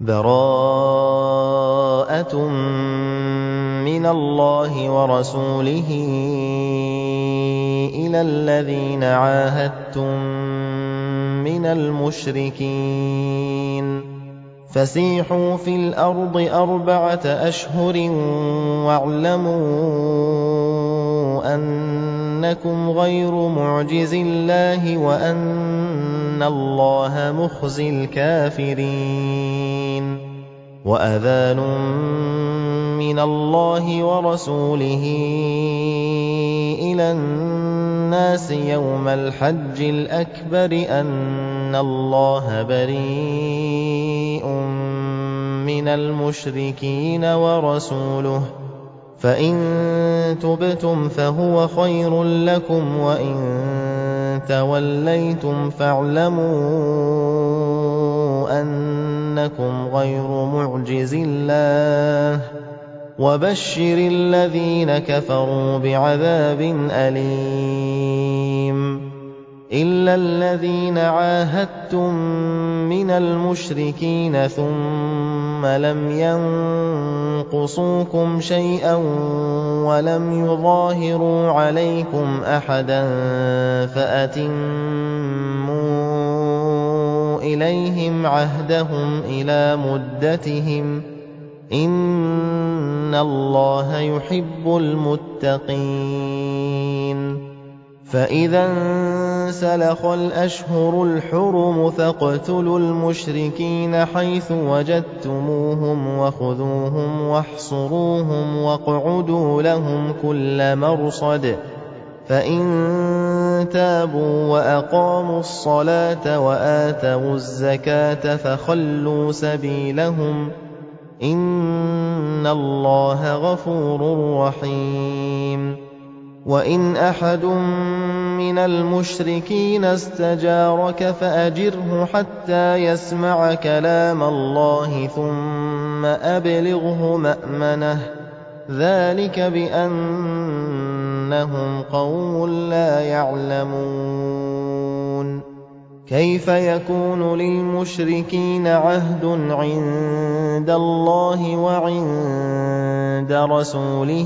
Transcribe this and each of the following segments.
بَرَاءَةٌ مِّنَ اللَّهِ وَرَسُولِهِ إِلَى الَّذِينَ عَاهَدتُّم مِّنَ الْمُشْرِكِينَ فَسِيحُوا فِي الْأَرْضِ 4 أَشْهُرٍ وَاعْلَمُوا أَنَّكُمْ غَيْرُ مُعْجِزِي اللَّهِ وَأَنَّ اللَّهَ مُخْزِي الْكَافِرِينَ وَأَذَانٌ مِّنَ اللَّهِ وَرَسُولِهِ إِلَى النَّاسِ يَوْمَ الْحَجِّ الْأَكْبَرِ أَنَّ اللَّهَ بَرِيءٌ مِّنَ الْمُشْرِكِينَ وَرَسُولُهُ فَإِن تُبْتُمْ فَهُوَ خَيْرٌ لَّكُمْ وَإِن تَوَلَّيْتُمْ فَاعْلَمُوا أَنَّكُمْ غَيْرُ مُعْجِزِي اللَّهِ وَبَشِّرِ الَّذِينَ كَفَرُوا بِعَذَابٍ أَلِيمٍ إِلَّا الَّذِينَ عَاهَدتُّم مِّنَ الْمُشْرِكِينَ ثُمَّ لَمْ يَنقُصُوكُمْ شَيْئًا وَلَمْ يُظَاهِرُوا عَلَيْكُمْ أَحَدًا فَأَتِمُّوا إِلَيْهِمْ عَهْدَهُمْ إِلَىٰ مُدَّتِهِمْ ۚ إِنَّ اللَّهَ يُحِبُّ الْمُتَّقِينَ فَإِذَا انسَلَخَ الْأَشْهُرُ الْحُرُمُ فَاقْتُلُوا الْمُشْرِكِينَ حَيْثُ وَجَدتُّمُوهُمْ وَخُذُوهُمْ وَاحْصُرُوهُمْ وَاقْعُدُوا لَهُمْ كُلَّ مَرْصَدٍ فَإِن تَابُوا وَأَقَامُوا الصَّلَاةَ وَآتَوُا الزَّكَاةَ فَخَلُّوا سَبِيلَهُمْ ۚ إِنَّ اللَّهَ غَفُورٌ رَّحِيمٌ وَإِنْ أَحَدٌ مِّنَ الْمُشْرِكِينَ اسْتَجَارَكَ فَأَجِرْهُ حَتَّىٰ يَسْمَعَ كَلَامَ اللَّهِ ثُمَّ أَبْلِغْهُ مَأْمَنَهُ ۚ ذَٰلِكَ بِأَنَّهُمْ قَوْمٌ لَّا يَعْلَمُونَ كَيْفَ يَكُونُ لِلْمُشْرِكِينَ عَهْدٌ عِندَ اللَّهِ وَعِندَ رَسُولِهِ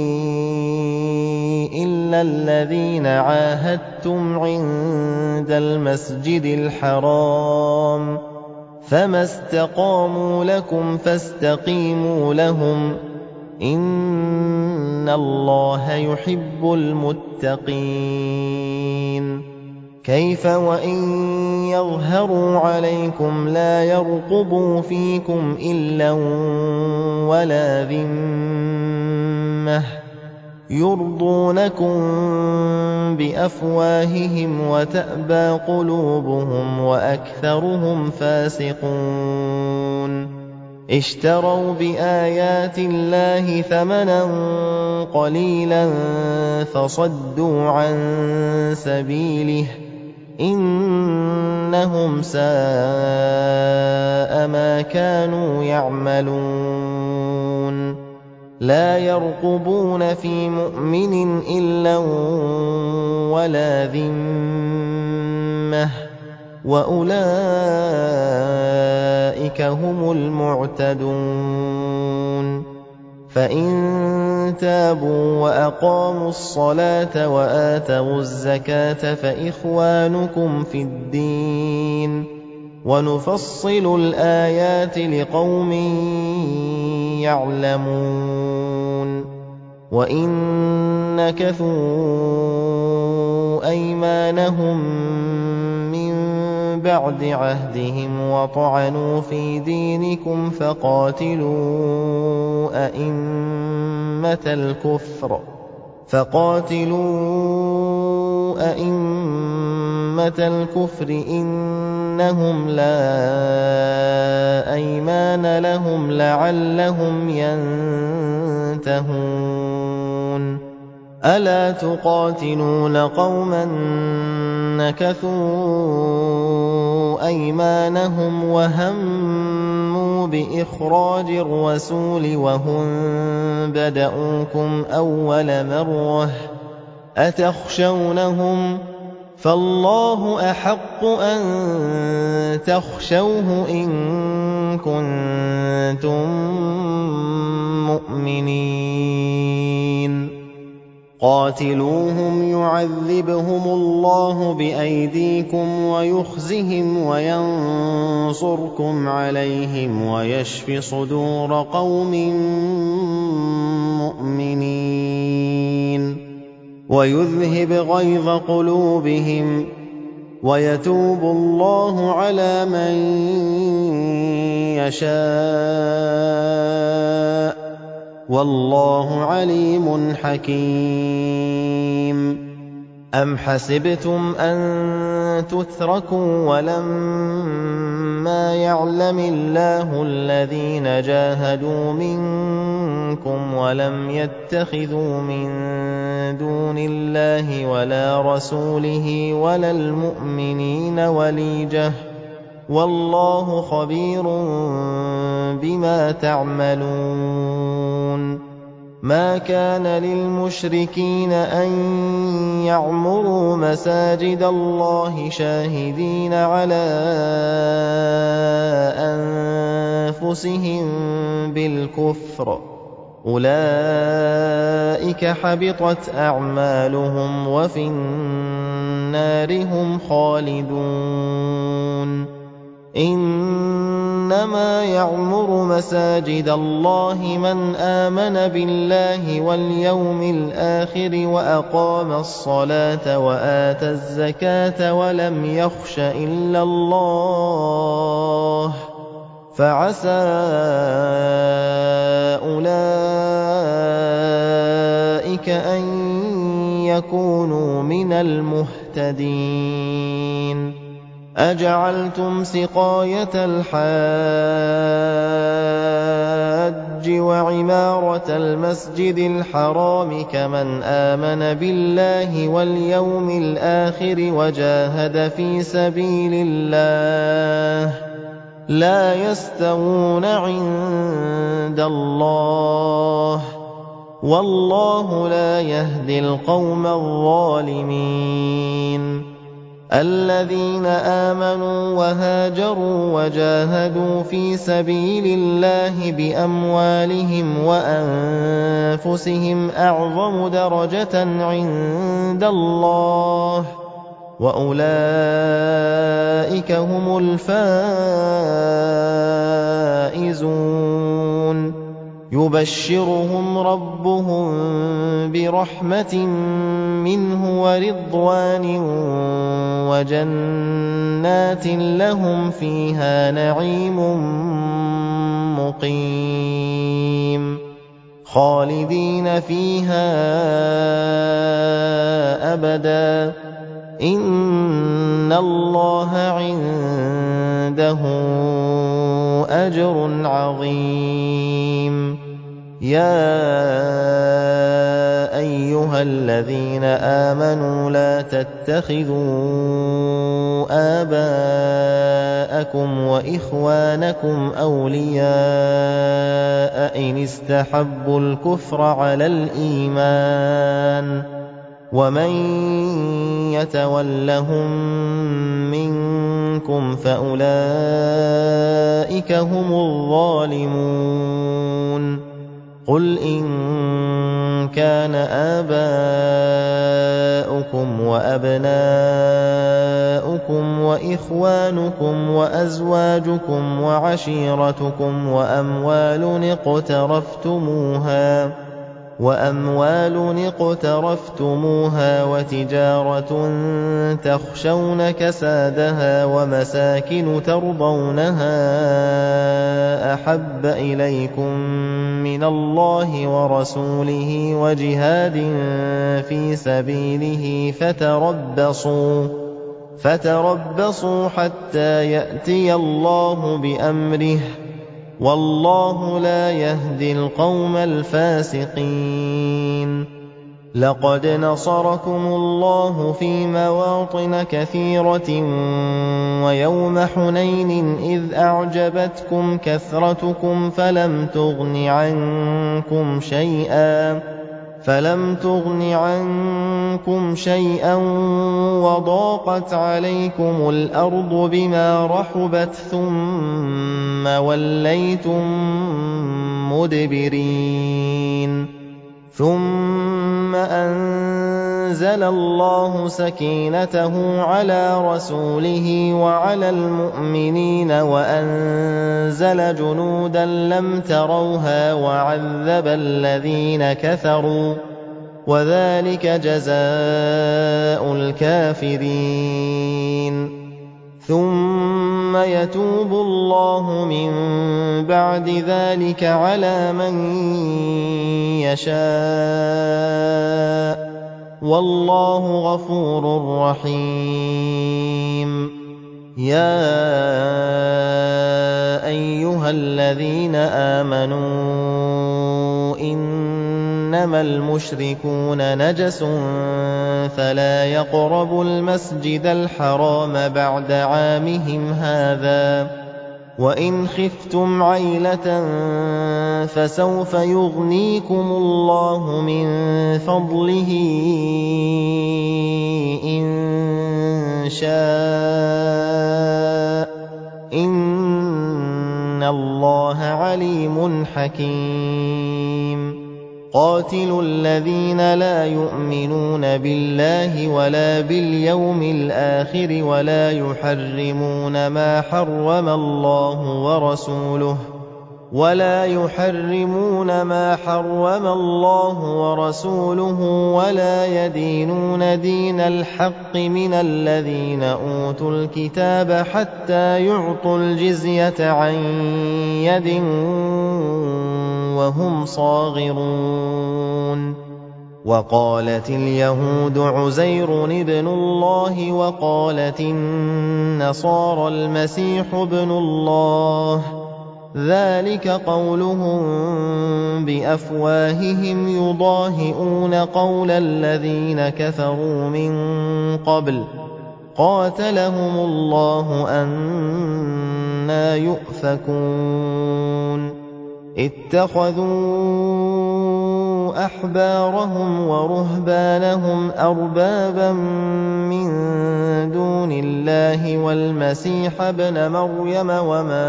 إِلَّا الَّذِينَ عَاهَدتُّمْ عِندَ الْمَسْجِدِ الْحَرَامِ ۖ فَمَا اسْتَقَامُوا لَكُمْ فَاسْتَقِيمُوا لَهُمْ ۚ إِنَّ اللَّهَ يُحِبُّ الْمُتَّقِينَ كَيْفَ وَإِن يَظْهَرُوا عَلَيْكُمْ لَا يَرْقُبُوا فِيكُمْ إِلًّا وَلَا ذِمَّةً يُرْضُونَكُم بِأَفْوَاهِهِمْ وَتَأْبَىٰ قُلُوبُهُمْ وَأَكْثَرُهُمْ فَاسِقُونَ اشْتَرَوْا بِآيَاتِ اللَّهِ ثَمَنًا قَلِيلًا فَصَدُّوا عَن سَبِيلِهِ ۚ إِنَّهُمْ سَاءَ مَا كَانُوا يَعْمَلُونَ لَا يَرْقُبُونَ فِي مُؤْمِنٍ إِلًّا وَلَا ذِمَّةً ۚ وَأُولَٰئِكَ هُمُ الْمُعْتَدُونَ فَإِن تَابُوا وَأَقَامُوا الصَّلَاةَ وَآتَوُا الزَّكَاةَ فَإِخْوَانُكُمْ فِي الدِّينِ ۗ وَنُفَصِّلُ الْآيَاتِ لِقَوْمٍ يَعْلَمُونَ وَإِن نَّكَثُوا أَيْمَانَهُم مِّن بَعْدِ عَهْدِهِمْ وَطَعَنُوا فِي دِينِكُمْ فَقَاتِلُوا أَئِمَّةَ الْكُفْرِ إِنَّهُمْ لَا أَيْمَانَ لَهُمْ لَعَلَّهُمْ يَنتَهُونَ أَلَا تُقَاتِلُونَ قَوْمًا نَّكَثُوا أَيْمَانَهُمْ وَهَمُّوا بِإِخْرَاجِ الرَّسُولِ وَهُم بَدَءُوكُمْ أَوَّلَ مَرَّةٍ ۚ أَتَخْشَوْنَهُمْ ۚ فَاللَّهُ أَحَقُّ أَن تَخْشَوْهُ إِن كُنتُم مُّؤْمِنِينَ قَاتِلُوهُمْ يُعَذِّبْهُمُ اللَّهُ بِأَيْدِيكُمْ وَيُخْزِهِمْ وَيَنصُرْكُمْ عَلَيْهِمْ وَيَشْفِ صُدُورَ قَوْمٍ مُّؤْمِنِينَ وَيُذْهِبْ غَيْظَ قُلُوبِهِمْ وَيَتُوبُ اللَّهُ عَلَىٰ مَن يَشَاءُ ۗ وَاللَّهُ عَلِيمٌ حَكِيمٌ أَمْ حَسِبْتُمْ أَن تُتْرَكُوا وَلَمَّا يَعْلَمِ اللَّهُ الَّذِينَ جَاهَدُوا مِنكُمْ وَلَمْ يَتَّخِذُوا مِن دُونِ اللَّهِ وَلَا رَسُولِهِ وَلَا الْمُؤْمِنِينَ وَلِيجَةً ۚ وَاللَّهُ خَبِيرٌ بِمَا تَعْمَلُونَ مَا كَانَ لِلْمُشْرِكِينَ أَن يَعْمُرُوا مَسَاجِدَ اللَّهِ شَاهِدِينَ عَلَىٰ أَنفُسِهِم بِالْكُفْرِ ۚ أُولَٰئِكَ حَبِطَتْ أَعْمَالُهُمْ وَفِي النَّارِ هُمْ خَالِدُونَ إِنَّمَا يَعْمُرُ مَسَاجِدَ اللَّهِ مَنْ آمَنَ بِاللَّهِ وَالْيَوْمِ الْآخِرِ وَأَقَامَ الصَّلَاةَ وَآتَى الزَّكَاةَ وَلَمْ يَخْشَ إِلَّا اللَّهَ ۖ فَعَسَىٰ أُولَٰئِكَ أَن يَكُونُوا مِنَ الْمُهْتَدِينَ أَجَعَلْتُمْ سِقَايَةَ الْحَاجِّ وَعِمَارَةَ الْمَسْجِدِ الْحَرَامِ كَمَنْ آمَنَ بِاللَّهِ وَالْيَوْمِ الْآخِرِ وَجَاهَدَ فِي سَبِيلِ اللَّهِ ۚ لَا يَسْتَوُونَ عِندَ اللَّهِ ۗ وَاللَّهُ لَا يَهْدِي الْقَوْمَ الظَّالِمِينَ الَّذِينَ آمَنُوا وَهَاجَرُوا وَجَاهَدُوا فِي سَبِيلِ اللَّهِ بِأَمْوَالِهِمْ وَأَنفُسِهِمْ أَعْظَمُ دَرَجَةً عِندَ اللَّهِ ۗ وَأُولَٰئِكَ هُمُ الْفَائِزُونَ يُبَشِّرُهُمْ رَبُّهُم بِرَحْمَةٍ مِّنْهُ وَرِضْوَانٍ وَجَنَّاتٍ لَّهُمْ فِيهَا نَعِيمٌ مُّقِيمٌ خَالِدِينَ فِيهَا أَبَدًا ۚ إِنَّ اللَّهَ عِندَهُ أَجْرٌ عَظِيمٌ يَا أَيُّهَا الَّذِينَ آمَنُوا لَا تَتَّخِذُوا آبَاءَكُمْ وَإِخْوَانَكُمْ أَوْلِيَاءَ إِنِ اسْتَحَبُّوا الْكُفْرَ عَلَى الْإِيمَانِ ۚ وَمَن يَتَوَلَّهُم مِّنكُمْ فَأُولَٰئِكَ هُمُ الظَّالِمُونَ قُلْ إِن كَانَ آبَاؤُكُمْ وَأَبْنَاؤُكُمْ وَإِخْوَانُكُمْ وَأَزْوَاجُكُمْ وَعَشِيرَتُكُمْ وَأَمْوَالٌ اقْتَرَفْتُمُوهَا وَتِجَارَةٌ تَخْشَوْنَ كَسَادَهَا وَمَسَاكِنُ تَرْضَوْنَهَا أَحَبَّ إِلَيْكُم مِّنَ اللَّهِ وَرَسُولِهِ وَجِهَادٍ فِي سَبِيلِهِ فَتَرَبَّصُوا حَتَّىٰ يَأْتِيَ اللَّهُ بِأَمْرِهِ ۗ وَاللَّهُ لَا يَهْدِي الْقَوْمَ الْفَاسِقِينَ لَقَدْ نَصَرَكُمُ اللَّهُ فِي مَوَاطِنَ كَثِيرَةٍ وَيَوْمَ حُنَيْنٍ إِذْ أَعْجَبَتْكُمْ كَثْرَتُكُمْ فَلَمْ تُغْنِ عَنكُمْ شَيْئًا وَضَاقَتْ عَلَيْكُمُ الْأَرْضُ بِمَا رَحُبَتْ ثُمَّ ثُمَّ وَلَّيْتُم مُّدْبِرِينَ ثُمَّ أَنزَلَ اللَّهُ سَكِينَتَهُ عَلَىٰ رَسُولِهِ وَعَلَى الْمُؤْمِنِينَ وَأَنزَلَ جُنُودًا لَّمْ تَرَوْهَا وَعَذَّبَ الَّذِينَ كَفَرُوا ۚ وَذَٰلِكَ جَزَاءُ الْكَافِرِينَ ثُمَّ يَتُوبُ اللَّهُ مِن بَعْدِ ذَٰلِكَ عَلَىٰ مَن يَشَاءُ ۗ وَاللَّهُ غَفُورٌ رَّحِيمٌ يَا أَيُّهَا الَّذِينَ آمَنُوا إِنَّمَا الْمُشْرِكُونَ نَجَسٌ فَلَا يَقْرَبُوا الْمَسْجِدَ الْحَرَامَ بَعْدَ عَامِهِمْ هَٰذَا ۚ وَإِنْ خِفْتُمْ عَيْلَةً فَسَوْفَ يُغْنِيكُمُ اللَّهُ مِن فَضْلِهِ إِن شَاءَ ۚ إِنَّ اللَّهَ عَلِيمٌ حَكِيمٌ قَاتِلُوا الَّذِينَ لَا يُؤْمِنُونَ بِاللَّهِ وَلَا بِالْيَوْمِ الْآخِرِ وَلَا يُحَرِّمُونَ مَا حَرَّمَ اللَّهُ وَرَسُولُهُ وَلَا يَدِينُونَ دِينَ الْحَقِّ مِنَ الَّذِينَ أُوتُوا الْكِتَابَ حَتَّىٰ يُعْطُوا الْجِزْيَةَ عَن يَدٍ وَهُمْ صَاغِرُونَ وَقَالَتِ الْيَهُودُ عُزَيْرٌ ابْنُ اللَّهِ وَقَالَتِ النَّصَارَى الْمَسِيحُ ابْنُ اللَّهِ ۖ ذَٰلِكَ قَوْلُهُم بِأَفْوَاهِهِمْ يُضَاهِئُونَ قَوْلَ الَّذِينَ كَفَرُوا مِن قَبْلُ ۚ قَاتَلَهُمُ اللَّهُ ۖ أَنَّىٰ يُؤْفَكُونَ اتَّخَذُوا أَحْبَارَهُمْ وَرُهْبَانَهُمْ أَرْبَابًا مِّن دُونِ اللَّهِ وَالْمَسِيحَ ابْنَ مَرْيَمَ وَمَا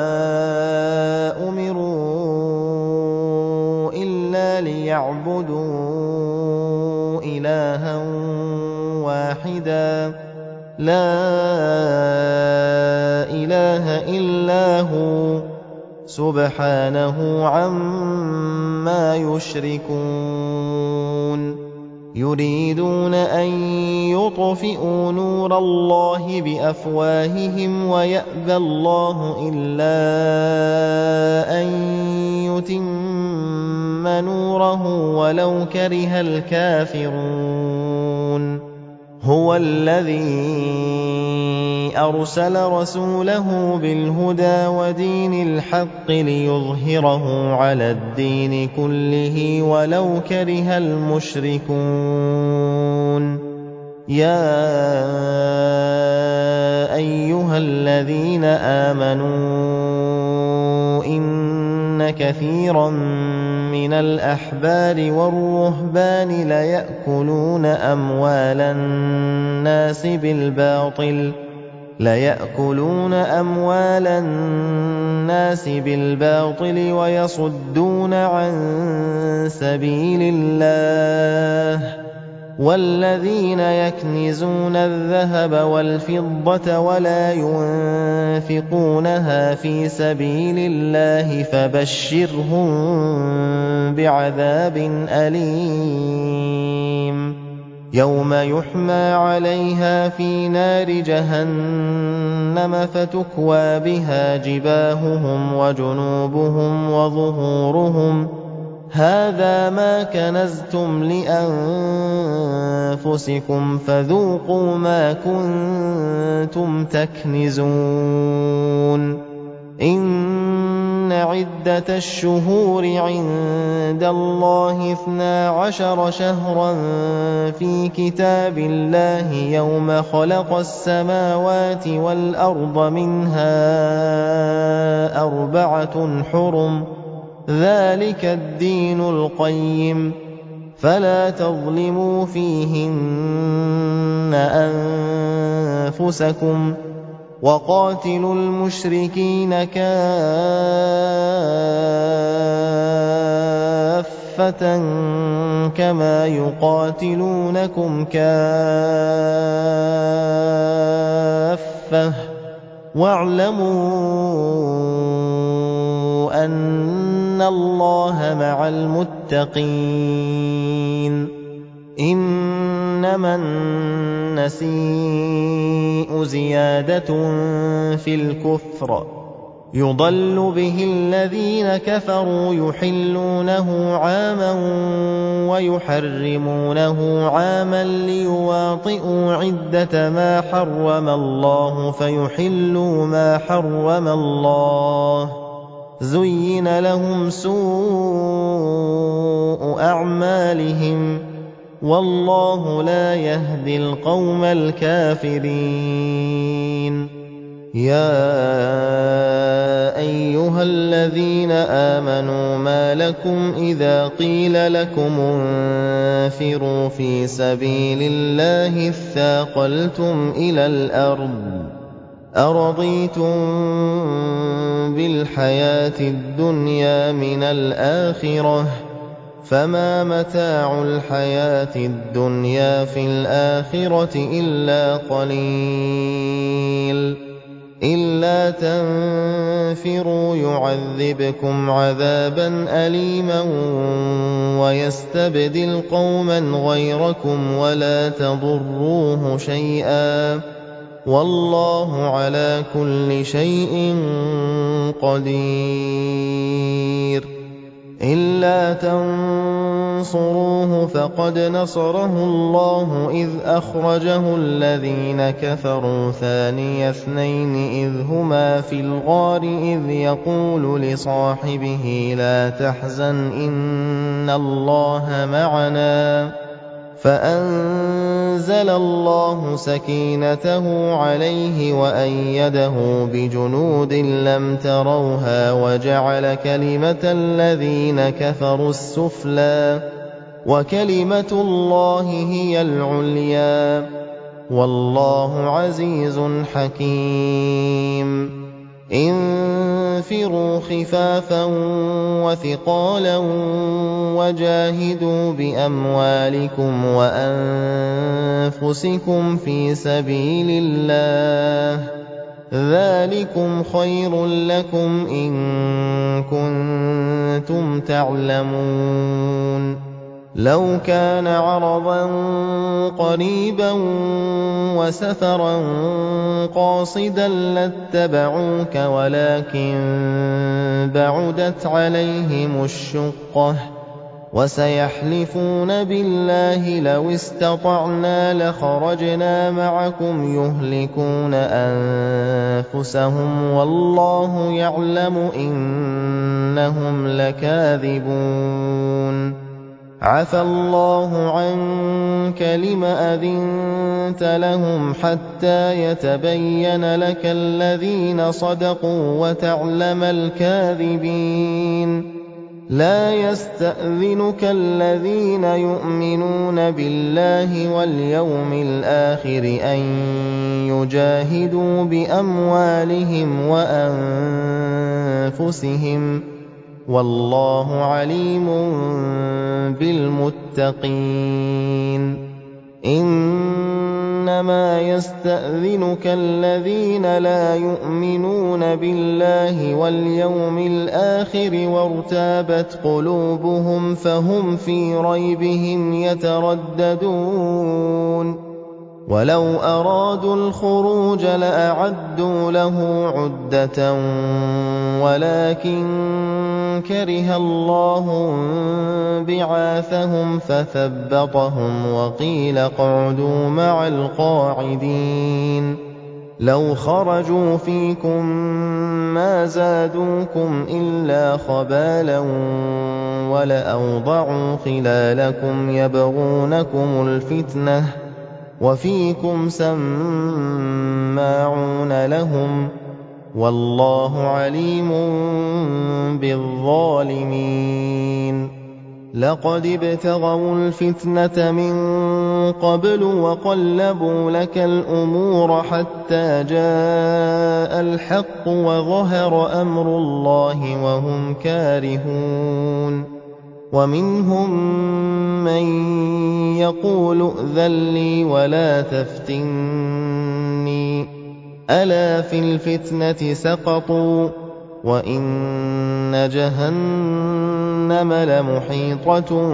أُمِرُوا إِلَّا لِيَعْبُدُوا إِلَٰهًا وَاحِدًا لَّا إِلَٰهَ إِلَّا هُوَ سُبْحَانَهُ عَمَّا يُشْرِكُونَ يُرِيدُونَ أَن يُطْفِئُوا نُورَ اللَّهِ بِأَفْوَاهِهِمْ وَيَأْبَى اللَّهُ إِلَّا أَن يُتِمَّ نُورَهُ وَلَوْ كَرِهَ الْكَافِرُونَ هُوَ الَّذِي أَرْسَلَ رَسُولَهُ بِالْهُدَىٰ وَدِينِ الْحَقِّ لِيُظْهِرَهُ عَلَى الدِّينِ كُلِّهِ وَلَوْ كَرِهَ الْمُشْرِكُونَ يَا أَيُّهَا الَّذِينَ آمَنُوا إِنَّ كَثِيرًا مِّنَ الْأَحْبَارِ وَالرُّهْبَانِ لَيَأْكُلُونَ أَمْوَالَ النَّاسِ بِالْبَاطِلِ وَيَصُدُّونَ عَن سَبِيلِ اللَّهِ ۗ وَالَّذِينَ يَكْنِزُونَ الذَّهَبَ وَالْفِضَّةَ وَلَا يُنفِقُونَهَا فِي سَبِيلِ اللَّهِ فَبَشِّرْهُم بِعَذَابٍ أَلِيمٍ يَوْمَ يُحْمَىٰ عَلَيْهَا فِي نَارِ جَهَنَّمَ فَتُكْوَىٰ بِهَا جِبَاهُهُمْ وَجُنُوبُهُمْ وَظُهُورُهُمْ ۖ هَٰذَا مَا كَنَزْتُمْ لِأَنفُسِكُمْ فَذُوقُوا مَا كُنتُمْ تَكْنِزُونَ إِنَّ عِدَّةَ الشُّهُورِ عِندَ اللَّهِ 12 شَهْرًا فِي كِتَابِ اللَّهِ يَوْمَ خَلَقَ السَّمَاوَاتِ وَالْأَرْضَ مِنْهَا 4 حُرُمٌ ۚ ذَٰلِكَ الدِّينُ الْقَيِّمُ ۚ فَلَا تَظْلِمُوا فِيهِنَّ أَنفُسَكُمْ ۚ وقاتلوا المشركين كافة كما يقاتلونكم كافة واعلموا أن الله مع المتقين إنما النسيء زيادة في الكفر يضل به الذين كفروا يحلونه عاما ويحرمونه عاما ليواطئوا عدة ما حرم الله فيحلوا ما حرم الله زين لهم سوء أعمالهم والله لا يهدي القوم الكافرين يا أيها الذين آمنوا ما لكم إذا قيل لكم انفروا في سبيل الله اثاقلتم إلى الأرض أرضيتم بالحياة الدنيا من الآخرة فما متاع الحياة الدنيا في الآخرة إلا قليل إلا تنفروا يعذبكم عذابا أليما ويستبدل قوما غيركم ولا تضروه شيئا والله على كل شيء قدير إلا تنصروه فقد نصره الله إذ أخرجه الذين كفروا ثاني اثنين إذ هما في الغار إذ يقول لصاحبه لا تحزن إن الله معنا فأنزل الله سكينته عليه وأيده بجنود لم تروها وجعل كلمة الذين كفروا السفلى وكلمة الله هي العليا والله عزيز حكيم انفروا خفافا وثقالا وجاهدوا بأموالكم وأنفسكم في سبيل الله ذلكم خير لكم إن كنتم تعلمون لو كان عرضا قريبا وسفرا قاصدا لاتبعوك ولكن بعدت عليهم الشقة وسيحلفون بالله لو استطعنا لخرجنا معكم يهلكون أنفسهم والله يعلم إنهم لكاذبون عفى الله عنك لم أذنت لهم حتى يتبين لك الذين صدقوا وتعلم الكاذبين لا يستأذنك الذين يؤمنون بالله واليوم الآخر أن يجاهدوا بأموالهم وأنفسهم والله عليم بالمتقين إنما يستأذنك الذين لا يؤمنون بالله واليوم الآخر وارتابت قلوبهم فهم في ريبهم يترددون ولو أرادوا الخروج لأعدوا له عدة ولكن كره الله بعاثهم فثبطهم وقيل اقعدوا مع القاعدين لو خرجوا فيكم ما زادوكم إلا خبالا ولأوضعوا خلالكم يبغونكم الفتنة وفيكم سماعون لهم والله عليم بالظالمين لقد ابتغوا الفتنة من قبل وقلبوا لك الأمور حتى جاء الحق وظهر أمر الله وهم كارهون ومنهم من يقول ائذن لي ولا تفتني ألا في الفتنة سقطوا وإن جهنم لمحيطة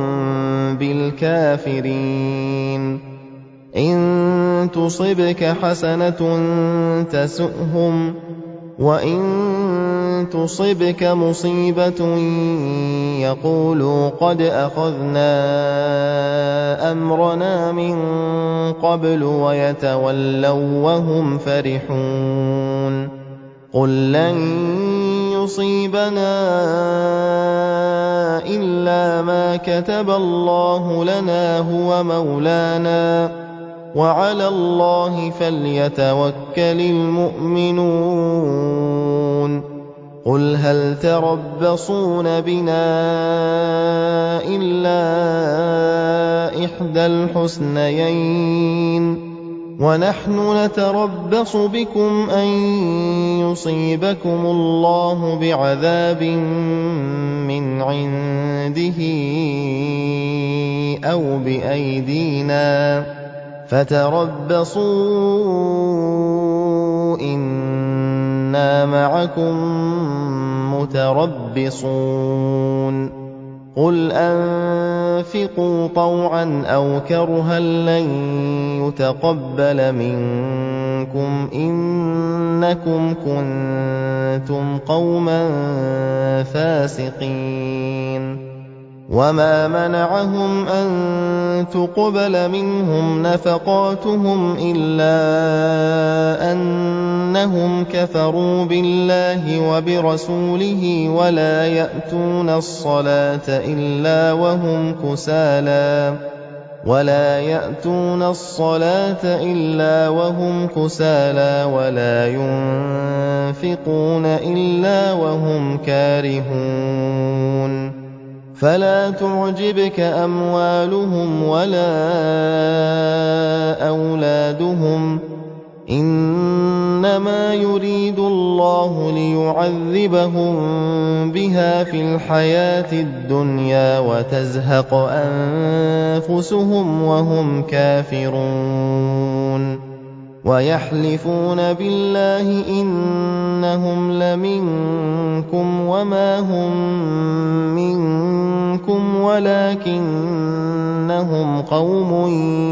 بالكافرين إن تصبك حسنة تسؤهم وإن تصبك مصيبة يقولوا قد أخذنا أمرنا من قبل ويتولوا وهم فرحون قل لن يصيبنا إلا ما كتب الله لنا هو مولانا وعلى الله فليتوكل المؤمنون قل هل تربصون بنا إلا إحدى الحسنيين ونحن نتربص بكم أن يصيبكم الله بعذاب من عنده أو بأيدينا فتربصوا إنا معكم متربصون قل أنفقوا طوعا أو كرها لن يتقبل منكم إنكم كنتم قوما فاسقين وما منعهم أن تقبل منهم نفقاتهم إلا أنهم كفروا بالله وبرسوله ولا يأتون الصلاة إلا وهم كسالى ولا ينفقون إلا وهم كارهون فلا تعجبك أموالهم ولا أولادهم إنما يريد الله ليعذبهم بها في الحياة الدنيا وتزهق أنفسهم وهم كافرون ويحلفون بالله إنهم لمنكم وما هم منكم ولكنهم قوم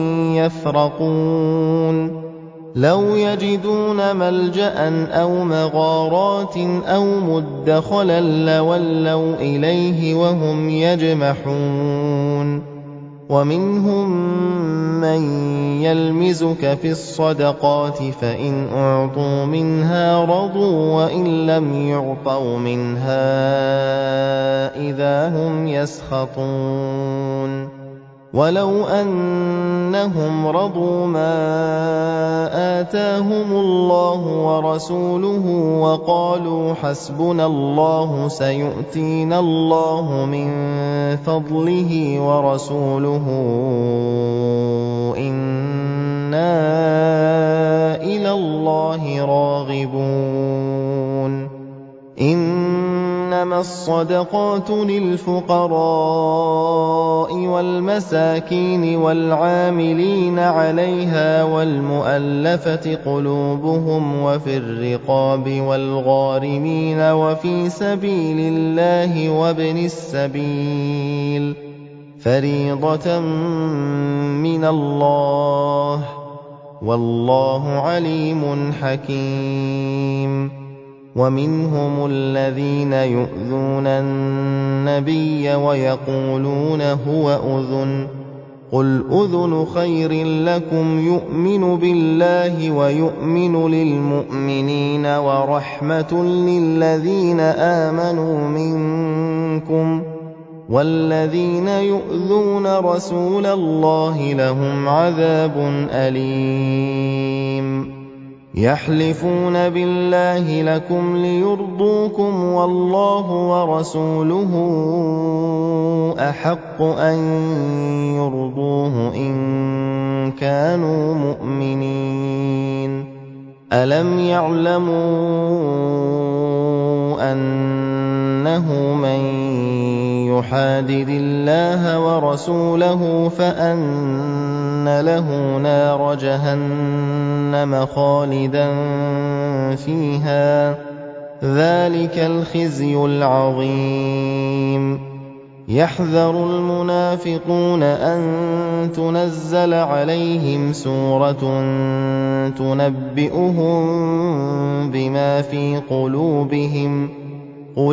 يفرقون لو يجدون ملجأ أو مغارات أو مدخلا لولوا إليه وهم يجمحون ومنهم من يلمزك في الصدقات فإن أعطوا منها رضوا وإن لم يعطوا منها إذا هم يسخطون ولو أنهم رضوا ما آتاهم الله ورسوله وقالوا حسبنا الله سيؤتينا الله من فضله ورسوله إنا إلى الله راغبون إنما الصدقات للفقراء والمساكين والعاملين عليها والمؤلفة قلوبهم وفي الرقاب والغارمين وفي سبيل الله وابن السبيل فريضة من الله والله عليم حكيم ومنهم الذين يؤذون النبي ويقولون هو أذن قل أذن خير لكم يؤمن بالله ويؤمن للمؤمنين ورحمة للذين آمنوا منكم والذين يؤذون رسول الله لهم عذاب أليم يَحْلِفُونَ بِاللَّهِ لَكُمْ لِيُرْضُوكُمْ وَاللَّهُ وَرَسُولُهُ أَحَقُّ أَن يُرْضُوهُ إِن كَانُوا مُؤْمِنِينَ أَلَمْ يَعْلَمُوا أَنَّهُ مَن يُحَادِدِ اللَّهَ وَرَسُولَهُ فَأَنَّ لَهُ نَارَ جَهَنَّمَ خَالِدًا فِيهَا ۚ ذَٰلِكَ الْخِزْيُ الْعَظِيمُ يَحْذَرُ الْمُنَافِقُونَ أَن تُنَزَّلَ عَلَيْهِمْ سُورَةٌ تُنَبِّئُهُم بِمَا فِي قُلُوبِهِمْ ۚ قُلِ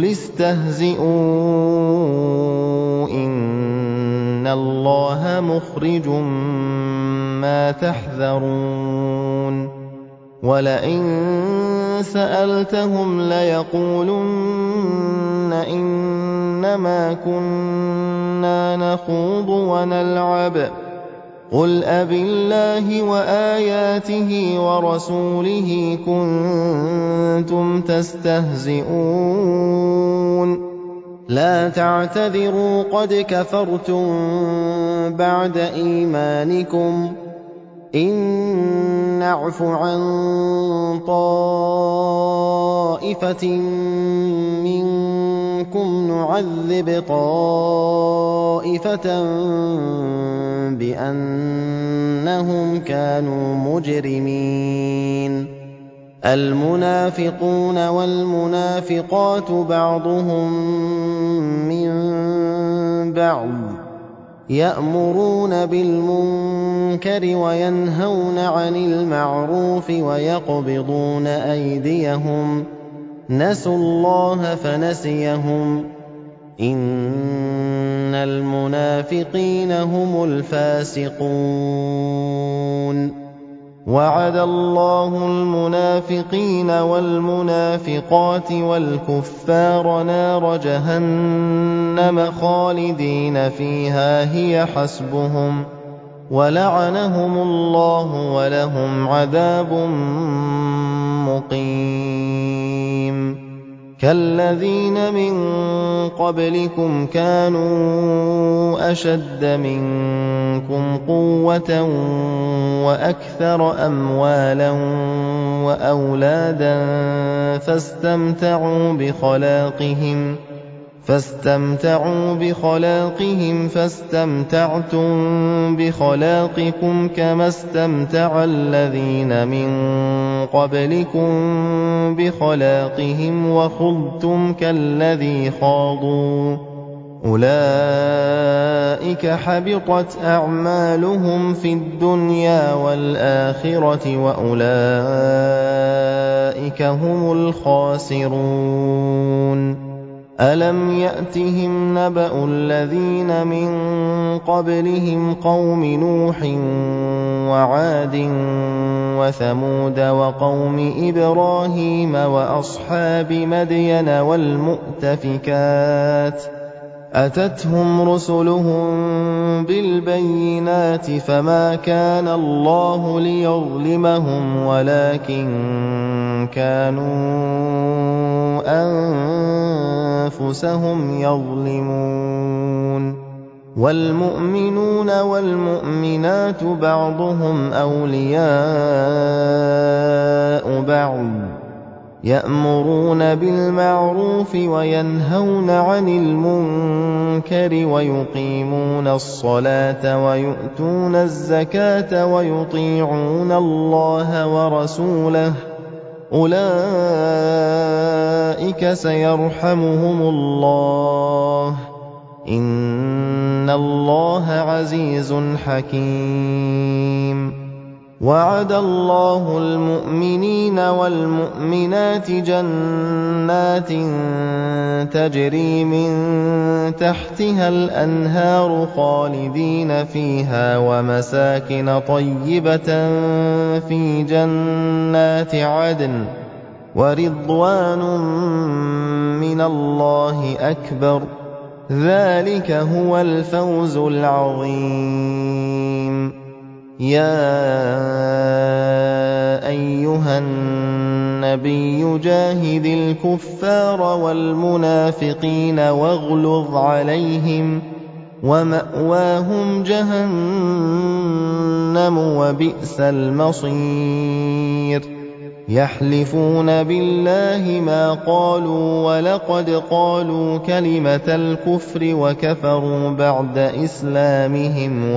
اسْتَهْزِئُوا إِنَّ اللَّهَ مُخْرِجٌ مَّا تَحْذَرُونَ وَلَئِن سَأَلْتَهُمْ لَيَقُولُنَّ إِنَّمَا كُنَّا نَخُوضُ وَنَلْعَبُ ۚ قُلْ أَبِاللَّهِ وَآيَاتِهِ وَرَسُولِهِ كُنتُمْ تَسْتَهْزِئُونَ لَا تَعْتَذِرُوا قَدْ كَفَرْتُم بَعْدَ إِيمَانِكُمْ ۚ إِن نَّعْفُ عَن طَائِفَةٍ مِّنكُمْ نُعَذِّبْ طَائِفَةً بِأَنَّهُمْ كَانُوا مُجْرِمِينَ الْمُنَافِقُونَ وَالْمُنَافِقَاتُ بَعْضُهُم مِّن بَعْضٍ يَأْمُرُونَ بِالْمُنكَرِ وَيَنْهَوْنَ عَنِ الْمَعْرُوفِ وَيَقْبِضُونَ أَيْدِيَهُمْ ۚ نَسُوا اللَّهَ فَنَسِيَهُمْ ۗ إِنَّ الْمُنَافِقِينَ هُمُ الْفَاسِقُونَ وَعَدَ اللَّهُ الْمُنَافِقِينَ وَالْمُنَافِقَاتِ وَالْكُفَّارَ نَارَ جَهَنَّمَ خَالِدِينَ فِيهَا هِيَ حَسْبُهُمْ ۚ وَلَعَنَهُمُ اللَّهُ وَلَهُمْ عَذَابٌ مُّقِيمٌ كَالَّذِينَ مِن قَبْلِكُمْ كَانُوا أَشَدَّ مِنكُمْ قُوَّةً وَأَكْثَرَ أَمْوَالًا وَأَوْلَادًا فَاسْتَمْتَعُوا بِخَلَاقِهِمْ فَاسْتَمْتَعْتُم بِخَلَاقِكُمْ كَمَا اسْتَمْتَعَ الَّذِينَ مِن قَبْلِكُم بِخَلَاقِهِمْ وَخُضْتُمْ كَالَّذِي خَاضُوا ۚ أُولَٰئِكَ حَبِطَتْ أَعْمَالُهُمْ فِي الدُّنْيَا وَالْآخِرَةِ وَأُولَٰئِكَ هُمُ الْخَاسِرُونَ أَلَمْ يَأْتِهِمْ نَبَأُ الَّذِينَ مِن قَبْلِهِمْ قَوْمِ نُوحٍ وَعَادٍ وَثَمُودَ وَقَوْمِ إِبْرَاهِيمَ وَأَصْحَابِ مَدْيَنَ وَالْمُؤْتَفِكَاتِ ۚ أَتَتْهُمْ رُسُلُهُم بِالْبَيِّنَاتِ فَمَا كَانَ اللَّهُ لِيَظْلِمَهُمْ وَلَٰكِن كَانُوا أَنفُسَهُمْ يَظْلِمُونَ وَالْمُؤْمِنُونَ وَالْمُؤْمِنَاتُ بَعْضُهُمْ أَوْلِيَاءُ بَعْضٍ ۚ يَأْمُرُونَ بِالْمَعْرُوفِ وَيَنْهَوْنَ عَنِ الْمُنكَرِ وَيُقِيمُونَ الصَّلَاةَ وَيُؤْتُونَ الزَّكَاةَ وَيُطِيعُونَ اللَّهَ وَرَسُولَهُ ۚ أُولَٰئِكَ سَيَرْحَمُهُمُ اللَّهُ ۗ إِنَّ اللَّهَ عَزِيزٌ حَكِيمٌ وَعَدَ اللَّهُ الْمُؤْمِنِينَ وَالْمُؤْمِنَاتِ جَنَّاتٍ تَجْرِي مِن تَحْتِهَا الْأَنْهَارُ خَالِدِينَ فِيهَا وَمَسَاكِنَ طَيِّبَةً فِي جَنَّاتِ عَدْنٍ ۚ وَرِضْوَانٌ مِّنَ اللَّهِ أَكْبَرُ ۚ ذَٰلِكَ هُوَ الْفَوْزُ الْعَظِيمُ يَا أيها النبي جاهد الكفار والمنافقين واغلظ عليهم ومأواهم جهنم وبئس المصير يحلفون بالله ما قالوا ولقد قالوا كلمة الكفر وكفروا بعد إسلامهم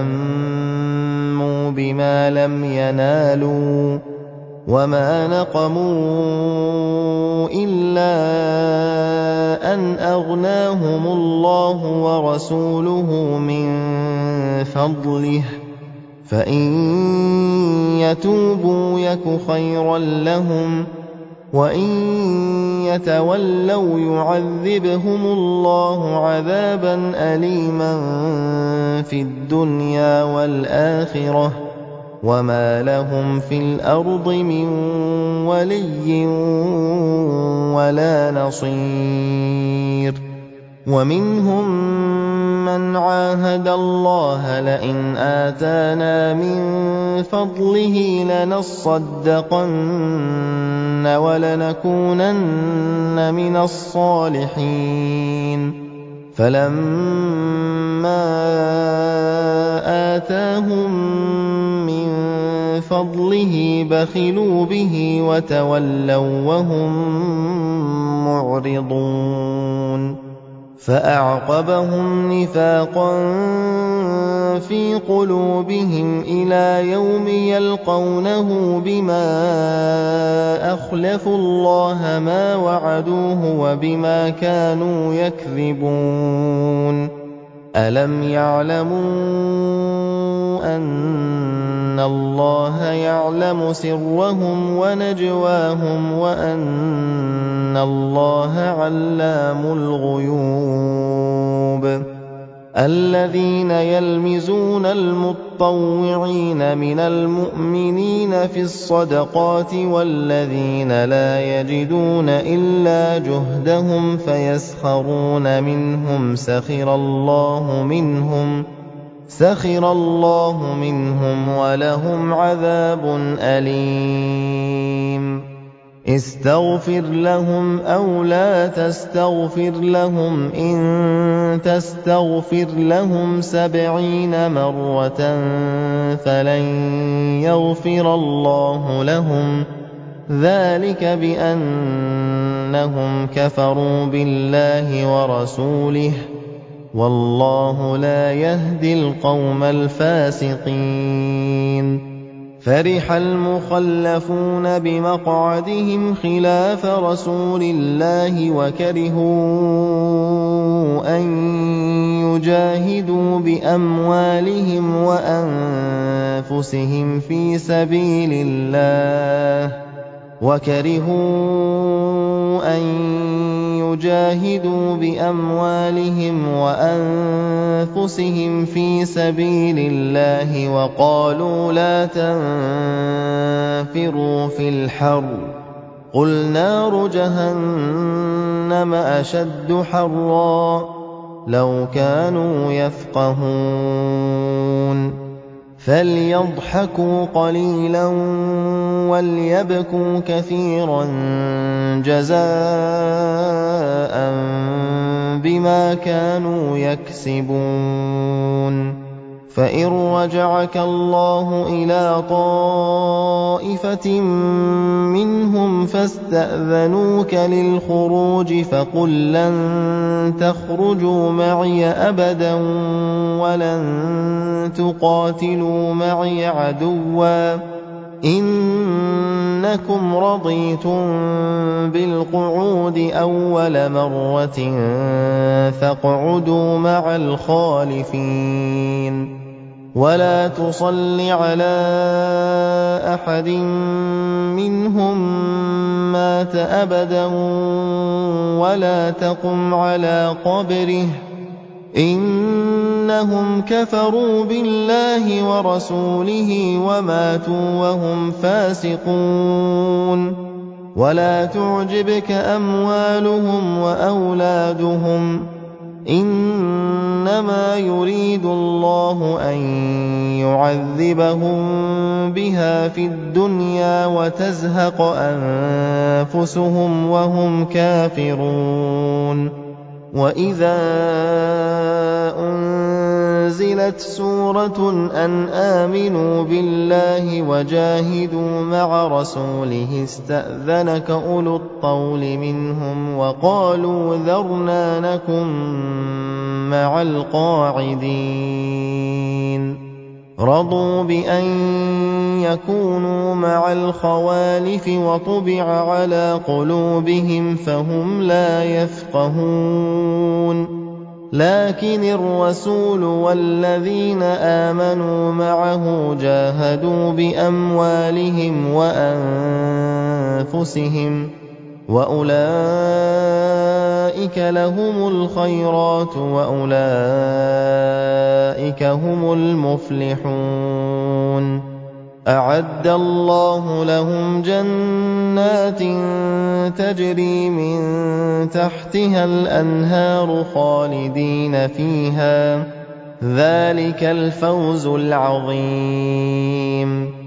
وهموا بما لم ينالوا وما نقموا إلا أن أغناهم الله ورسوله من فضله فإن يتوبوا يك خيرا لهم وإن يتولوا يعذبهم الله عذابا أليما في الدنيا والآخرة وما لهم في الأرض من ولي ولا نصير ومنهم من عاهد الله لئن آتانا من فضله لنصدقن ولنكونن من الصالحين فلما آتاهم من فضله بخلوا به وتولوا وهم معرضون فأعقبهم نفاقا في قلوبهم إلى يوم يلقونه بما أخلفوا الله ما وعدوه وبما كانوا يكذبون ألم يعلموا أن الله يعلم سرهم ونجواهم وأن الله علام الغيوب الذين يلمزون المطوعين من المؤمنين في الصدقات والذين لا يجدون إلا جهدهم فيسخرون منهم سخر الله منهم ولهم عذاب أليم استغفر لهم أو لا تستغفر لهم إن تستغفر لهم 70 مرة فلن يغفر الله لهم ذلك بأنهم كفروا بالله ورسوله والله لا يهدي القوم الفاسقين فرح المخلفون بمقعدهم خلاف رسول الله وكرهوا أن يجاهدوا بأموالهم وأنفسهم في سبيل الله وقالوا لا تنفروا في الحر قل نار جهنم أشد حرا لو كانوا يفقهون فليضحكوا قليلا وليبكوا كثيرا جزاء بما كانوا يكسبون فإن رجعك الله إلى طائفة منهم فاستأذنوك للخروج فقل لن تخرجوا معي أبدا ولن تقاتلوا معي عدوا إنكم رضيتم بالقعود أول مرة فاقعدوا مع الخالفين ولا تصل على أحد منهم مات أبدا ولا تقم على قبره إنهم كفروا بالله ورسوله وماتوا وهم فاسقون ولا تعجبك أموالهم وأولادهم إنما يريد الله أن يُعَذِّبَهُم بِهَا فِي الدُّنْيَا وَتَزْهَقَ أَنفُسُهُمْ وَهُمْ كَافِرُونَ وَإِذَا أُنزِلَتْ سُورَةٌ أَنْ آمِنُوا بِاللَّهِ وَجَاهِدُوا مَعَ رَسُولِهِ اسْتَأْذَنَكَ أُولُو الطَّوْلِ مِنْهُمْ وَقَالُوا ذَرْنَا نَكُن مَّعَ الْقَاعِدِينَ رَضُوا بِأَن يَكُونُوا مَعَ الْخَوَالِفِ وَطُبِعَ عَلَىٰ قُلُوبِهِمْ فَهُمْ لَا يَفْقَهُونَ لَٰكِنِ الرَّسُولُ وَالَّذِينَ آمَنُوا مَعَهُ جَاهَدُوا بِأَمْوَالِهِمْ وَأَنفُسِهِمْ وَأُولَٰئِكَ لَهُمُ الْخَيْرَاتُ وَأُولَٰئِكَ هُمُ الْمُفْلِحُونَ أَعَدَّ اللَّهُ لَهُمْ جَنَّاتٍ تَجْرِي مِن تَحْتِهَا الْأَنْهَارُ خَالِدِينَ فِيهَا ۚ ذَٰلِكَ الْفَوْزُ الْعَظِيمُ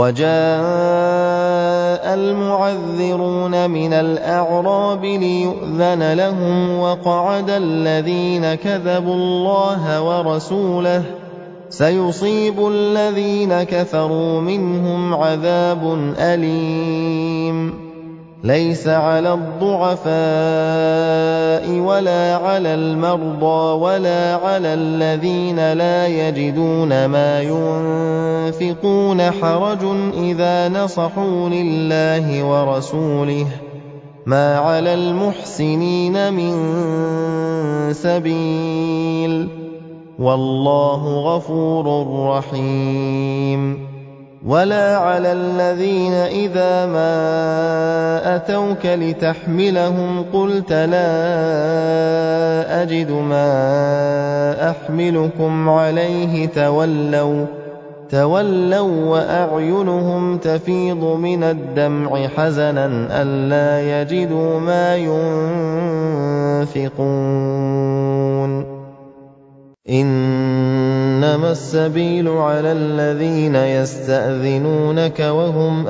وَجَاءَ الْمُعَذِّرُونَ مِنَ الْأَعْرَابِ لِيُؤْذَنَ لَهُمْ وَقَعَدَ الَّذِينَ كَذَبُوا اللَّهَ وَرَسُولَهُ ۚ سَيُصِيبُ الَّذِينَ كَفَرُوا مِنْهُمْ عَذَابٌ أَلِيمٌ لَيْسَ عَلَى الضُّعَفَاءِ وَلَا عَلَى الْمَرْضَىٰ وَلَا عَلَى الَّذِينَ لَا يَجِدُونَ مَا يُنفِقُونَ حَرَجٌ إِذَا نَصَحُوا لِلَّهِ وَرَسُولِهِ ۚ مَا عَلَى الْمُحْسِنِينَ مِن سَبِيلٍ ۚ وَاللَّهُ غَفُورٌ رَّحِيمٌ وَلَا عَلَى الَّذِينَ إِذَا مَا أَتَوْكَ لِتَحْمِلَهُمْ قُلْتَ لَا أَجِدُ مَا أَحْمِلُكُمْ عَلَيْهِ تَوَلَّوا وَّأَعْيُنُهُمْ تَفِيضُ مِنَ الدَّمْعِ حَزَنًا أَلَّا يَجِدُوا مَا يُنفِقُونَ إِنَّمَا السَّبِيلُ عَلَى الَّذِينَ يَسْتَأْذِنُونَكَ وَهُمْ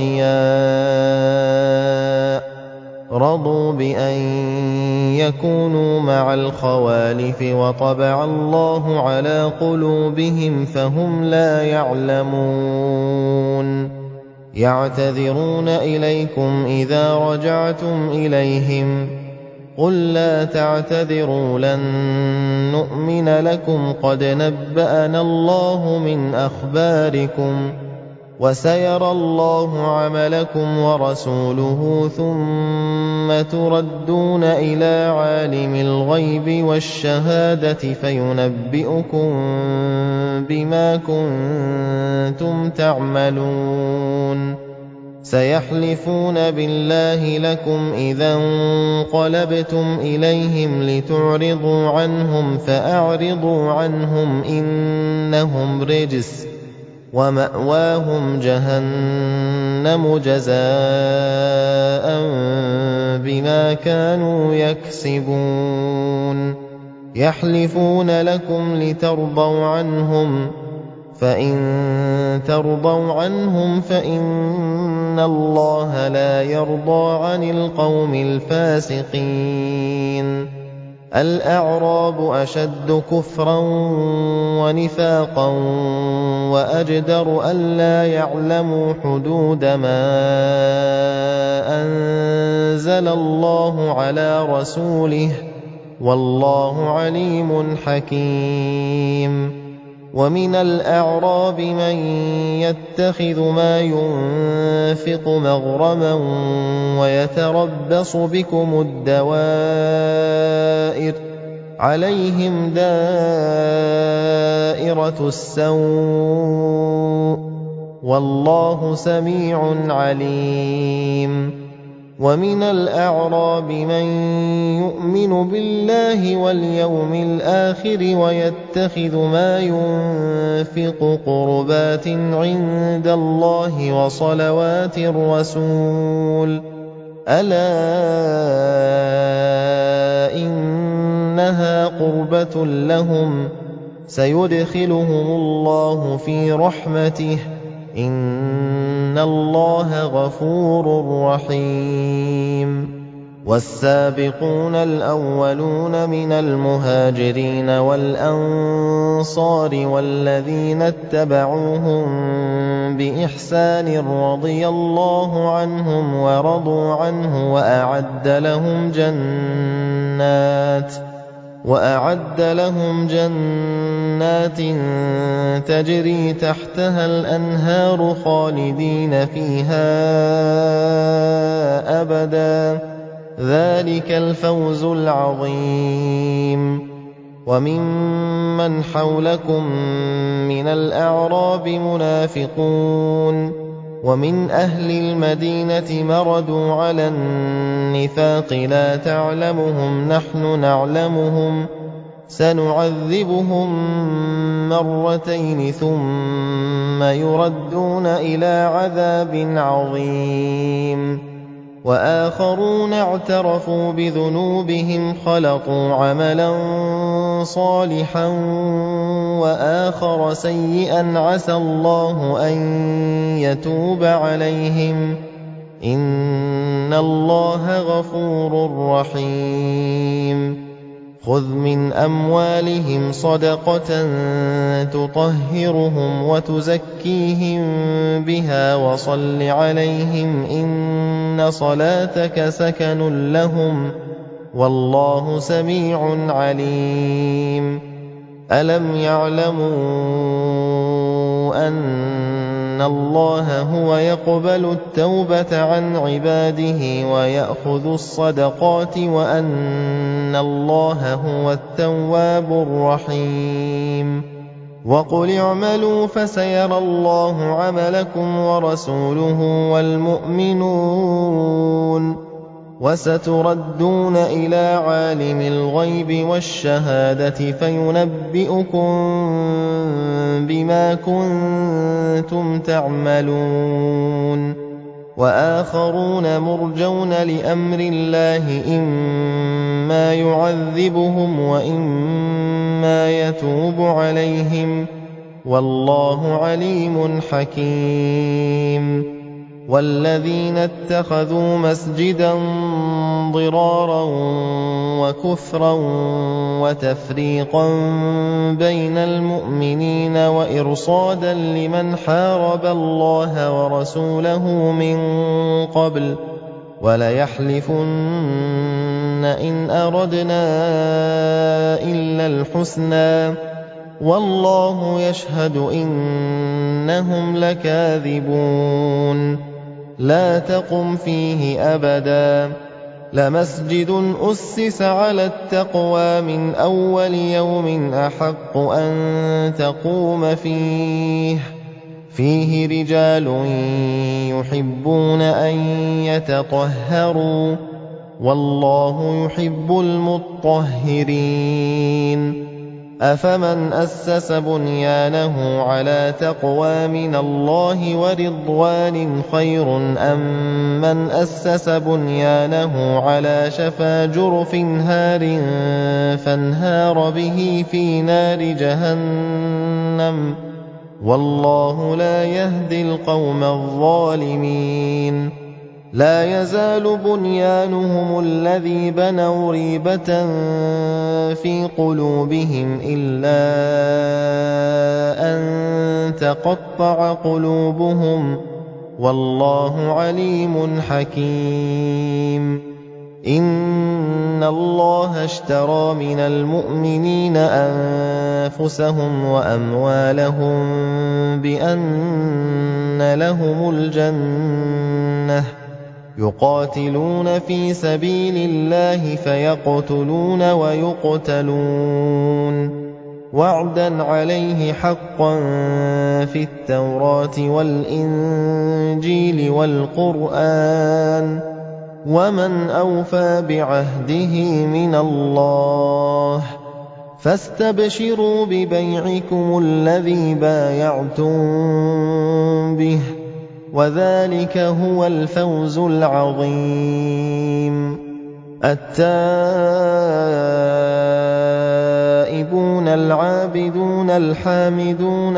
أَغْنِيَاءُ رَضُوا بِأَن يَكُونُوا مَعَ الْخَوَالِفِ وَطَبَعَ اللَّهُ عَلَىٰ قُلُوبِهِمْ فَهُمْ لَا يَعْلَمُونَ يَعْتَذِرُونَ إِلَيْكُمْ إِذَا رَجَعْتُمْ إِلَيْهِمْ ۚ قُل لَّا تَعْتَذِرُوا لَن نُّؤْمِنَ لَكُمْ قَدْ نَبَّأَنَا اللَّهُ مِنْ أَخْبَارِكُمْ ۚ وَسَيَرَى اللَّهُ عَمَلَكُمْ وَرَسُولُهُ ثُمَّ تُرَدُّونَ إِلَىٰ عَالِمِ الْغَيْبِ وَالشَّهَادَةِ فَيُنَبِّئُكُم بِمَا كُنتُمْ تَعْمَلُونَ سَيَحْلِفُونَ بِاللَّهِ لَكُمْ إِذَا انقَلَبْتُمْ إِلَيْهِمْ لِتُعْرِضُوا عَنْهُمْ فَأَعْرِضُوا عَنْهُمْ ۖ إِنَّهُمْ رِجْسٌ ۖ وَمَأْوَاهُمْ جَهَنَّمُ جَزَاءً بِمَا كَانُوا يَكْسِبُونَ يَحْلِفُونَ لَكُمْ لِتَرْضَوْا عَنْهُمْ ۖ فَإِن تَرْضَوْا عَنْهُمْ فَإِنَّ اللَّهَ لَا يَرْضَىٰ عَنِ الْقَوْمِ الْفَاسِقِينَ الْأَعْرَابُ أَشَدُّ كُفْرًا وَنِفَاقًا وَأَجْدَرُ أَلَّا يَعْلَمُوا حُدُودَ مَا أَنزَلَ اللَّهُ عَلَىٰ رَسُولِهِ ۗ وَاللَّهُ عَلِيمٌ حَكِيمٌ وَمِنَ الْأَعْرَابِ مَن يَتَّخِذُ مَا يُنفِقُ مَغْرَمًا وَيَتَرَبَّصُ بِكُمُ الدَّوَائِرَ ۚ عَلَيْهِمْ دَائِرَةُ السَّوْءِ ۗ وَاللَّهُ سَمِيعٌ عَلِيمٌ وَمِنَ الْأَعْرَابِ مَن يُؤْمِنُ بِاللَّهِ وَالْيَوْمِ الْآخِرِ وَيَتَّخِذُ مَا يُنفِقُ قُرُبَاتٍ عِندَ اللَّهِ وَصَلَوَاتِ الرَّسُولِ ۚ أَلَا إِنَّهَا قُرْبَةٌ لَّهُمْ ۚ سيدخلهم الله في رحمته إن الله غفور رحيم والسابقون الأولون من المهاجرين والأنصار والذين اتبعوهم بإحسان رضي الله عنهم ورضوا عنه وأعد لهم جنات تجري تحتها الأنهار خالدين فيها أبدا ذلك الفوز العظيم وممن حولكم من الأعراب منافقون ومن أهل المدينة مردوا على النفاق لا تعلمهم نحن نعلمهم سنعذبهم مرتين ثم يردون إلى عذاب عظيم وآخرون اعترفوا بذنوبهم خلطوا عملا صالحا وآخر سيئا عسى الله أن يتوب عليهم إن الله غفور رحيم خذ من أموالهم صدقة تطهرهم وتزكيهم بها وصل عليهم إن صلاتك سكن لهم والله سميع عليم ألم يعلموا أن الله هو يقبل التوبة عن عباده ويأخذ الصدقات وأن الله هو التواب الرحيم وقل اعملوا فسيرى الله عملكم ورسوله والمؤمنون وستردون إلى عالم الغيب والشهادة فينبئكم بما كنتم تعملون وآخرون مرجون لأمر الله إما يعذبهم وإما يتوب عليهم والله عليم حكيم والذين اتخذوا مسجدا ضرارا وكفرا وتفريقا بين المؤمنين وإرصادا لمن حارب الله ورسوله من قبل وليحلفن إن أردنا إلا الحسنى والله يشهد إنهم لكاذبون لا تقم فيه أبدا لمسجد أسس على التقوى من أول يوم أحق أن تقوم فيه رجال يحبون أن يتطهروا والله يحب المطهرين أفمن أسس بنيانه على تقوى من الله ورضوان خير أم من أسس بنيانه على شفا جرف هار فانهار به في نار جهنم والله لا يهدي القوم الظالمين لا يزال بنيانهم الذي بنوا ريبة في قلوبهم إلا أن تقطع قلوبهم والله عليم حكيم إن الله اشترى من المؤمنين أنفسهم وأموالهم بأن لهم الجنة يقاتلون في سبيل الله فيقتلون ويقتلون وعدا عليه حقا في التوراة والإنجيل والقرآن ومن أوفى بعهده من الله فاستبشروا ببيعكم الذي بايعتم به وذلك هو الفوز العظيم التائبون العابدون الحامدون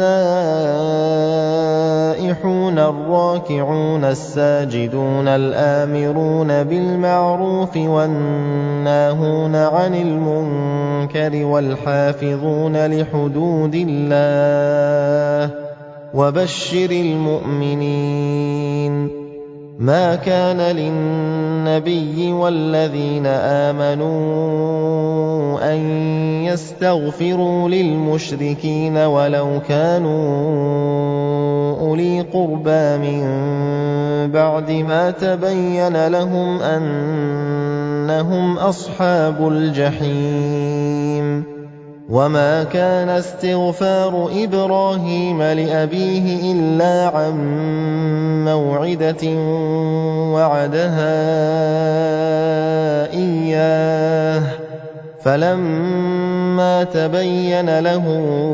السائحون الراكعون الساجدون الآمرون بالمعروف والناهون عن المنكر والحافظون لحدود الله وبشر المؤمنين. ما كان للنبي والذين آمنوا أن يستغفروا للمشركين ولو كانوا أولي قربى من بعد ما تبين لهم أنهم أصحاب الجحيم. وما كان استغفار إبراهيم لأبيه إلا عن موعدة وعدها إياه فلما تبين له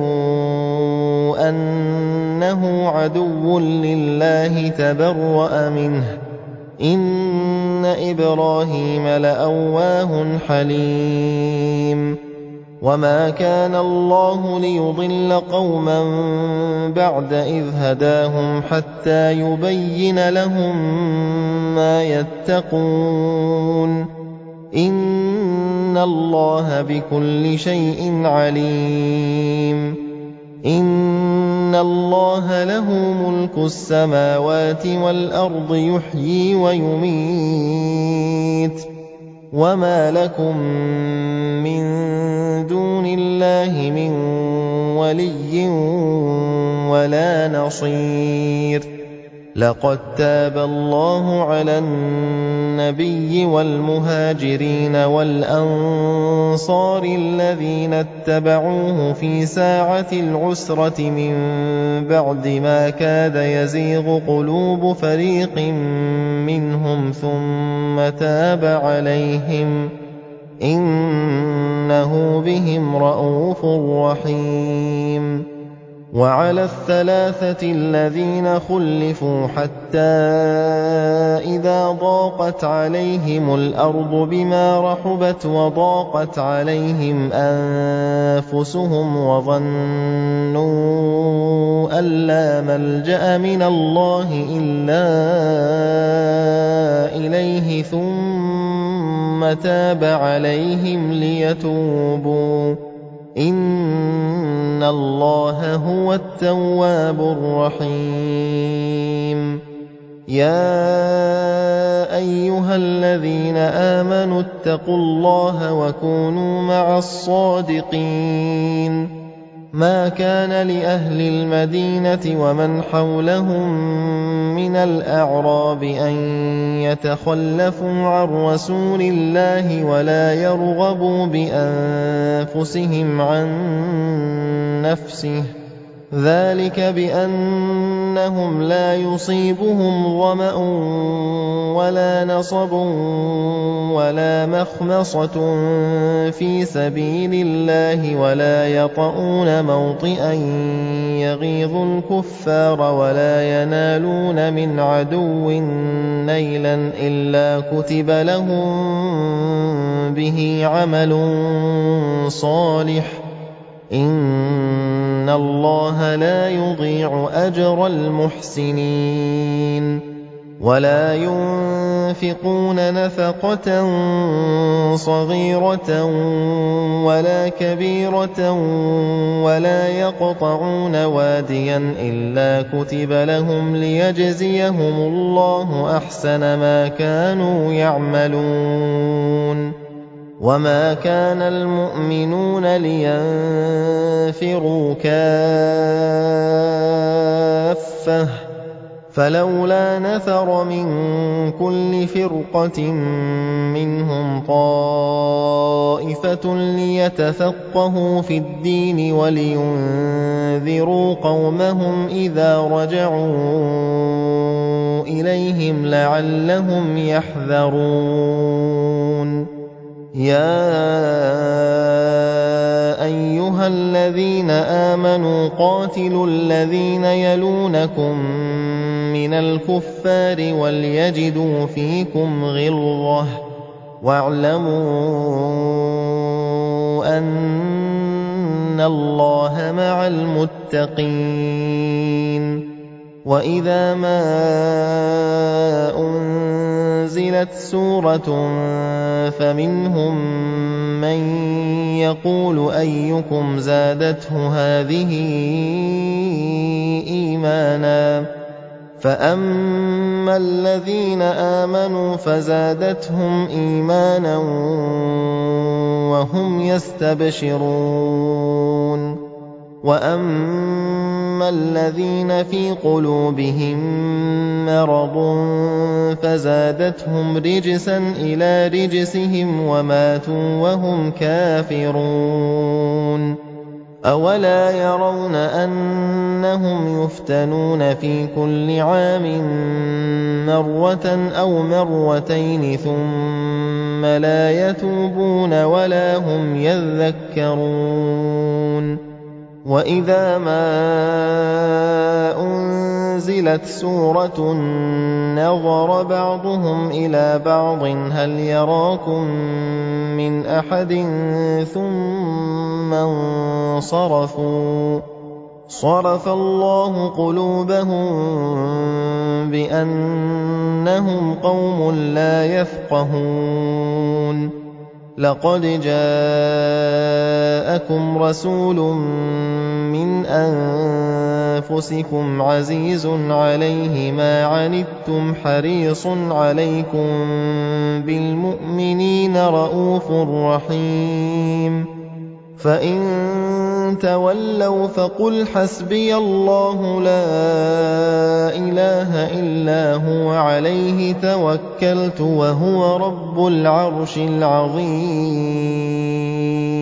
أنه عدو لله تبرأ منه إن إبراهيم لأواه حليم. وما كان الله ليضل قوما بعد إذ هداهم حتى يبين لهم ما يتقون إن الله بكل شيء عليم. إن الله له ملك السماوات والأرض يحيي ويميت وما لكم من دون الله من ولي ولا نصير. لقد تاب الله على النبي والمهاجرين والأنصار الذين اتبعوه في ساعة العسرة من بعد ما كاد يزيغ قلوب فريق منهم ثم تاب عليهم إنه بهم رءوف رحيم. وعلى الثلاثة الذين خلفوا حتى إذا ضاقت عليهم الأرض بما رحبت وضاقت عليهم أنفسهم وظنوا أن لا ملجأ من الله إلا إليه ثم تاب عليهم ليتوبوا إن الله هو التواب الرحيم. يا أيها الذين آمنوا اتقوا الله وكونوا مع الصادقين. ما كان لأهل المدينة ومن حولهم من الأعراب أن يتخلفوا عن رسول الله ولا يرغبوا بأنفسهم عن نفسه ذلك بأنهم لا يصيبهم ظمأ ولا نصب ولا مخمصة في سبيل الله ولا يطؤون موطئا يغيظ الكفار ولا ينالون من عدو نيلا إلا كتب لهم به عمل صالح إن الله لا يضيع أجر المحسنين. ولا ينفقون نفقة صغيرة ولا كبيرة ولا يقطعون واديا إلا كتب لهم ليجزيهم الله أحسن ما كانوا يعملون. وما كان المؤمنون لينفروا كافة فلولا نفر من كل فرقة منهم طائفة ليتفقهوا في الدين ولينذروا قومهم إذا رجعوا إليهم لعلهم يحذرون. يا أيها الذين آمنوا قاتلوا الذين يلونكم من الكفار وليجدوا فيكم غلظة واعلموا أن إِنَّ اللَّهَ مَعَ الْمُتَّقِينَ وَإِذَا مَا أُنزِلَتْ سُورَةٌ فَمِنْهُم مَّن يَقُولُ أَيُّكُمْ زَادَتْهُ هَٰذِهِ إِيمَانًا فَأَمَّا الَّذِينَ آمَنُوا فَزَادَتْهُمْ إِيمَانًا وَهُمْ يَسْتَبْشِرُونَ وَأَمَّا الَّذِينَ فِي قُلُوبِهِم مَّرَضٌ فَزَادَتْهُمْ رِجْسًا إِلَىٰ رِجْسِهِمْ وَمَاتُوا وَهُمْ كَافِرُونَ أَوَلَا يَرَوْنَ أَنَّهُمْ يُفْتَنُونَ فِي كُلِّ عَامٍ مَّرَّةً أَوْ مَرَّتَيْنِ ثُمَّ لَا يَتُوبُونَ وَلَا هُمْ يَذَّكَّرُونَ وَإِذَا مَا أُنزِلَتْ سُورَةٌ نَّظَرَ بَعْضُهُمْ إِلَىٰ بَعْضٍ هَلْ يَرَاكُم مِّنْ أَحَدٍ ثُمَّ انصَرَفُوا صَرَفَ اللَّهُ قُلُوبَهُم بِأَنَّهُمْ قَوْمٌ لَّا يَفْقَهُونَ لَقَدْ جَاءَكُمْ رَسُولٌ مِّنْ أَنفُسِكُمْ عَزِيزٌ عَلَيْهِ مَا عَنِتُّمْ حَرِيصٌ عَلَيْكُم بِالْمُؤْمِنِينَ رَءُوفٌ رَّحِيمٌ فَإِن تَوَلَّوْا فَقُلْ حَسْبِيَ اللَّهُ لَا إِلَٰهَ إِلَّا هُوَ عَلَيْهِ تَوَكَّلْتُ وَهُوَ رَبُّ الْعَرْشِ الْعَظِيمِ